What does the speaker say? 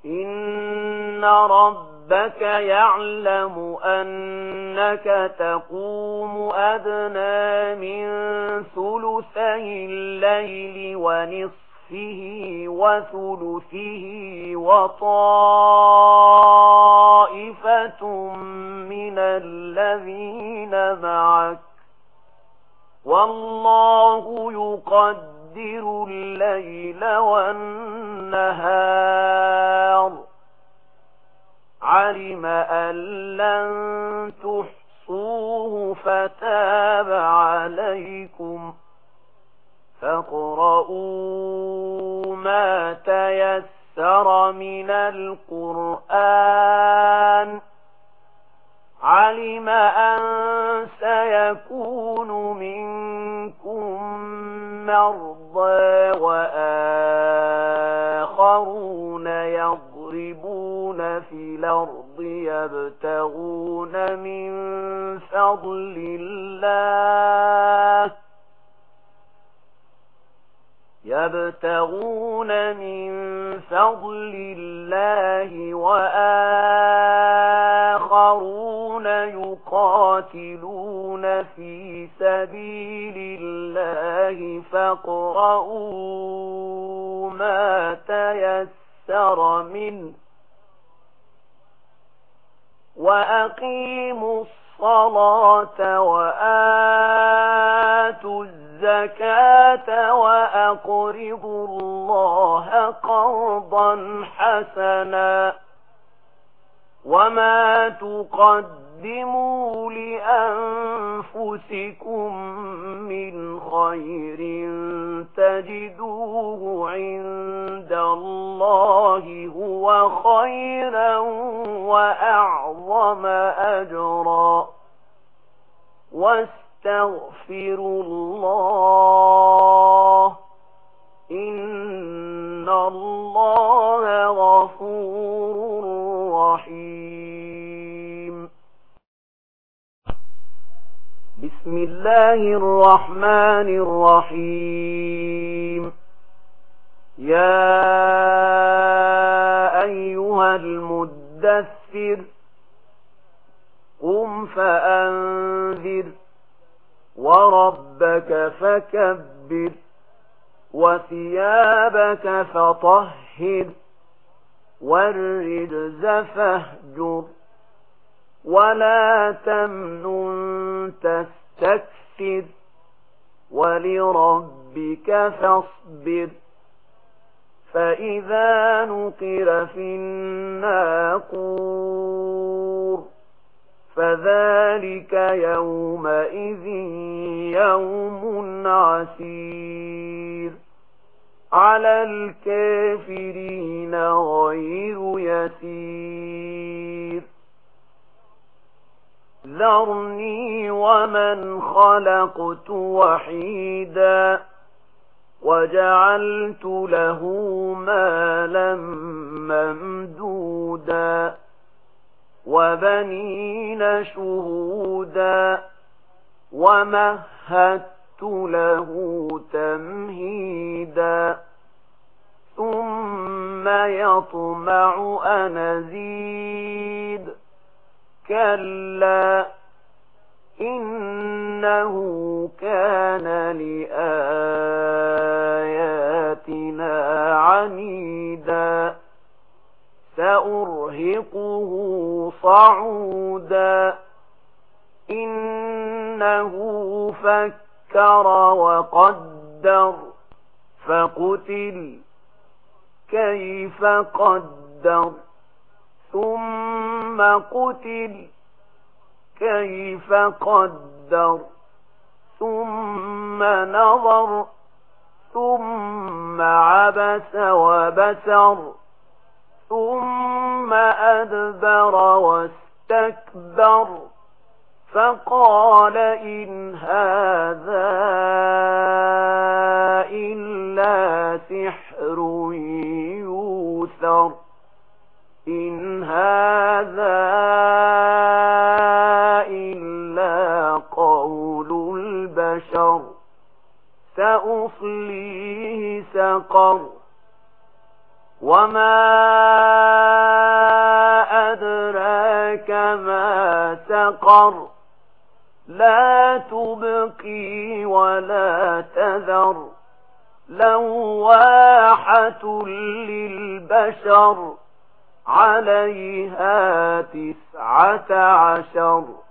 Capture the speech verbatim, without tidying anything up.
إن ربك يعلم أنك تقوم أدنى من ثلثي الليل ونصفه وثلثه وطائفة من الذين معك والله يقدر الليل والنهار علم أن لن تحصوه فتاب عليكم فاقرؤوا ما تيسر من القرآن علم أن سيكون منكم مرضى وآخرون يضربون في الأرض يبتغون من فضل الله يبتغون من فضل الله وآخرون يقاتلون في سبيل الله فاقرؤوا ما تيسر منه وأقيموا الصلاة وآتوا الزكاة وأقرضوا الله قرضا حسنا وما تقدموا لأنفسكم من خير تجدوه عند الله هو خيرا وأعظم أجرا واستغفروا الله إن الله غفور رحيم. بسم الله الرحمن الرحيم. يا أيها المدثر قم فأنذر وربك فكبر وثيابك فطهر والرجز فاهجر ولا تمنن تستكثر ولربك فاصبر فإذا نقر في الناقور فذلك يومئذ يوم عسير على الكافرين غير يسير. ذرني ومن خلقت وحيدا وجعلت له مالا ممدودا وبنين شهودا ومهدت له تمهيدا ثم يطمع أن أزيد كلا إنه كان لآياتنا عنيدا سأرهقه صعودا إنه فكر وقدر فقتل كيف قدر ثم قتل كيف قدر ثم نظر ثم عبس وبسر ثم أدبر واستكبر فقال إن هذا إلا سحر يوثر إن هذا إلا قول البشر سأصليه سقر وما أدراك ما سقر لا تبقي ولا تذر لواحة للبشر عليها تسعة عشر